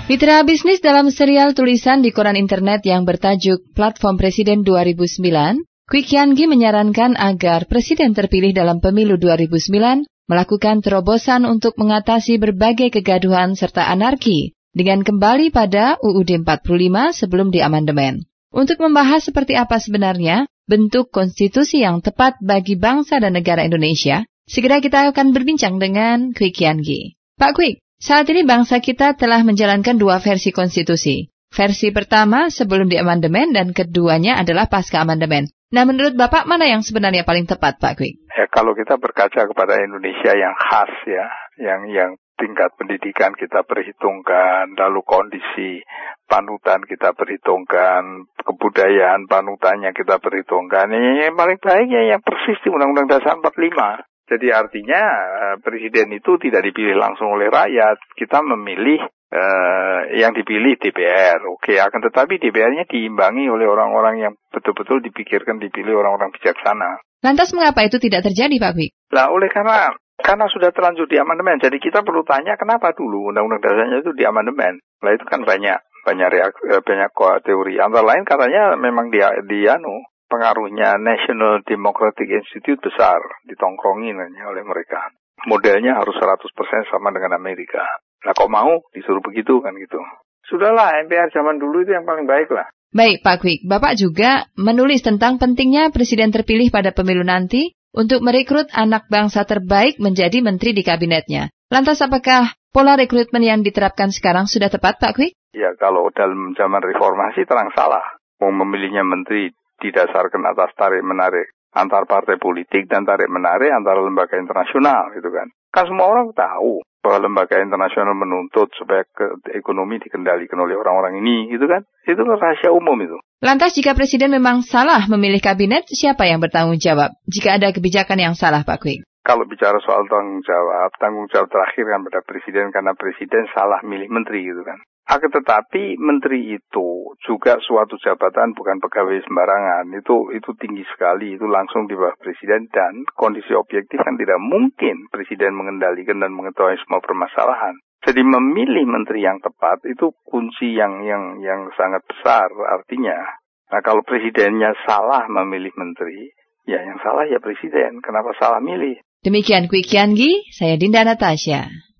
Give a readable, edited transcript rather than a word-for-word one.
Mitra bisnis dalam serial tulisan di koran internet yang bertajuk Platform Presiden 2009, Kwi Kian Gi menyarankan agar presiden terpilih dalam pemilu 2009 melakukan terobosan untuk mengatasi berbagai kegaduhan serta anarki dengan kembali pada UUD 45 sebelum diamandemen. Untuk membahas seperti apa sebenarnya bentuk konstitusi yang tepat bagi bangsa dan negara Indonesia, segera kita akan berbincang dengan Kwi Kian Gi. Pak Kwi, saat ini bangsa kita telah menjalankan dua versi konstitusi. Versi pertama sebelum diamandemen dan keduanya adalah pasca amandemen. Nah, menurut Bapak mana yang sebenarnya paling tepat, Pak Kwi? Ya, kalau kita berkaca kepada Indonesia yang khas ya, yang tingkat pendidikan kita perhitungkan, lalu kondisi panutan kita perhitungkan, kebudayaan panutannya kita perhitungkan, ini yang paling baik ya yang persis di Undang-Undang Dasar 45. Jadi artinya presiden itu tidak dipilih langsung oleh rakyat, kita memilih yang dipilih DPR, oke, akan tetapi DPR-nya diimbangi oleh orang-orang yang betul-betul dipikirkan dipilih orang-orang bijaksana. Lantas mengapa itu tidak terjadi, Pak Kwi? Lah, karena sudah terlanjur di amandemen, jadi kita perlu tanya kenapa dulu undang-undang dasarnya itu di amandemen. Lah itu kan banyak teori. Antara lain katanya memang pengaruhnya National Democratic Institute besar, ditongkrongin oleh mereka. Modelnya harus 100% sama dengan Amerika. Nah, kok mau disuruh begitu kan gitu. Sudahlah, MPR zaman dulu itu yang paling baik lah. Baik, Pak Kwi, Bapak juga menulis tentang pentingnya presiden terpilih pada pemilu nanti untuk merekrut anak bangsa terbaik menjadi menteri di kabinetnya. Lantas apakah pola rekrutmen yang diterapkan sekarang sudah tepat, Pak Kwi? Ya, kalau dalam zaman reformasi terang salah. Memilihnya menteri didasarkan atas tarik-menarik antar partai politik dan tarik-menarik antara lembaga internasional gitu kan. Kan semua orang tahu bahwa lembaga internasional menuntut supaya ekonomi dikendalikan oleh orang-orang ini gitu kan. Itu kan rahasia umum itu. Lantas jika presiden memang salah memilih kabinet, siapa yang bertanggung jawab jika ada kebijakan yang salah, Pak Kwi? Kalau bicara soal tanggung jawab terakhir kan pada presiden karena presiden salah milih menteri gitu kan. Akan tetapi menteri itu juga suatu jabatan bukan pegawai sembarangan. Itu tinggi sekali, itu langsung di bawah presiden dan kondisi objektif kan tidak mungkin presiden mengendalikan dan mengetahui semua permasalahan. Jadi memilih menteri yang tepat itu kunci yang sangat besar artinya. Nah, kalau presidennya salah memilih menteri, ya yang salah ya presiden. Kenapa salah milih? Demikian Kwi Kian Gi, saya Dinda Natasha.